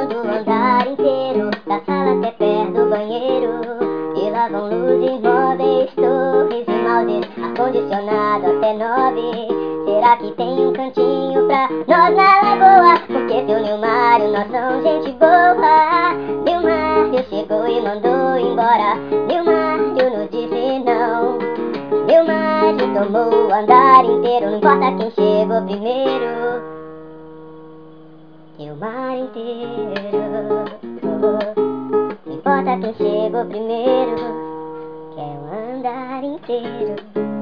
do andar inteiro, da sala até perto do banheiro. E lá vão luzes, móveis, torres e mouses, ar-condicionado até 9. Será que tem um cantinho pra nós na lagoa? Porque seu Nilmário, nós somos gente boa. Nilmário chegou e mandou embora, Nilmário nos disse não. Nilmário tomou o andar inteiro, não importa quem chegou primeiro. Nilmário inteiro, não importa quem chegou primeiro, que é o andar inteiro.